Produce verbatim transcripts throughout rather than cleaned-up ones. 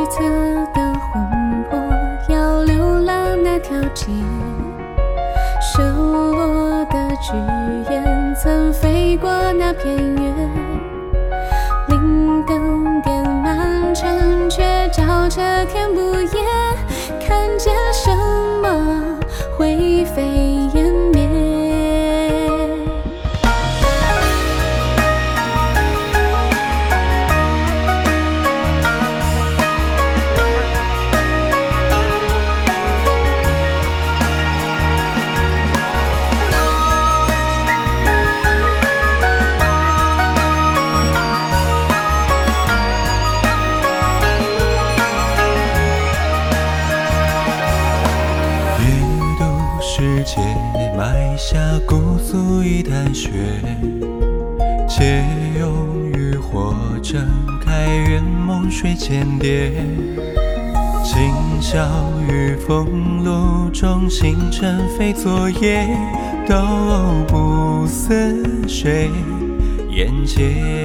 侧的魂魄要流浪那条街，收落的纸雁曾飞过那片月，灵灯点满城，却照着天不夜，看见什么灰飞烟灭。 世界埋下姑苏一潭血，借用渔火睁开圆梦水间蝶，今宵于风露中，星辰非昨夜，都不似水眼界。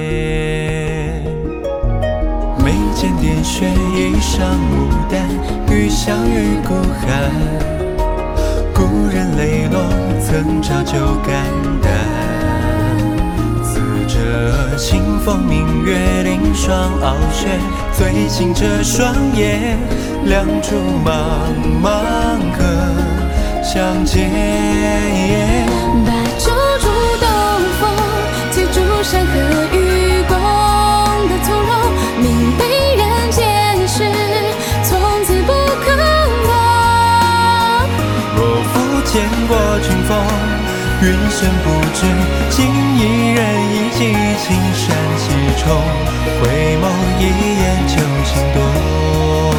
眉间点穴，一裳牡丹，欲相遇孤寒。故人泪落，曾照旧肝胆。似这清风明月，凌霜傲雪，醉醒这双眼，两处茫茫可相见。 把酒煮东风，醉煮山河与共的从容，明悲人间事，从此不可忘。 若复见过君风，云深不知，今一人一骑青山西冲，回眸一眼就心动。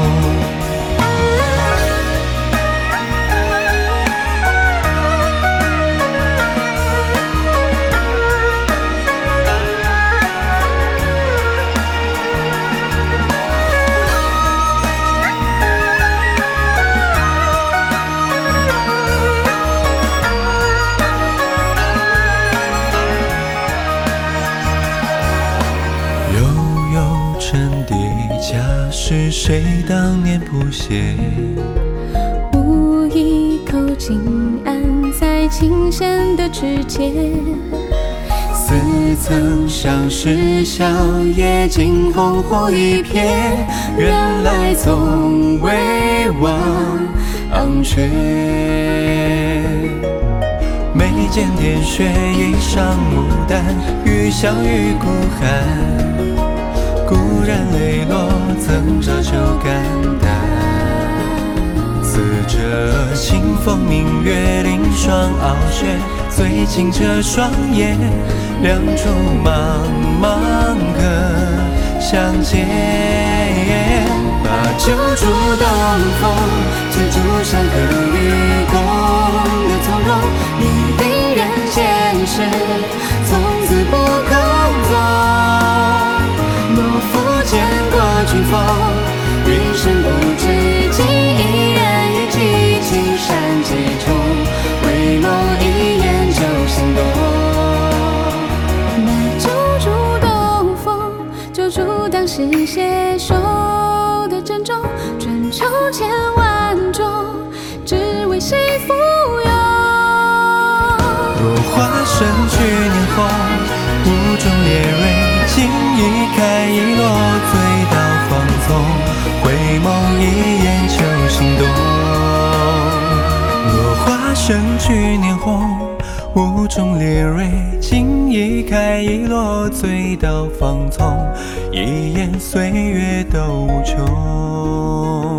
家是谁当年谱写？ 无一口静安在琴弦的指尖， 似曾相识，笑靥惊鸿后一瞥，原来从未忘却。眉间点穴，一裳牡丹，欲相遇孤寒。故人泪落，曾照旧肝胆。似这清风明月，凌霜傲雪，醉醒这双眼，两处茫茫可相见。把酒煮东风，醉煮山河与共的从容，明悲人间事，从此不可忘。若复见过君风，云深不知，今一人一骑青山几重，回眸一眼就心动。 那酒煮东风，酒煮当时携手的珍重，春秋千万种，只为谁附庸。 若花生去年红，雾中烈蕊，今一开一落，醉到放纵，回眸一眼就心动。若花生去年红，雾中烈蕊，今一开一落，醉到放纵，一眼岁月都无穷。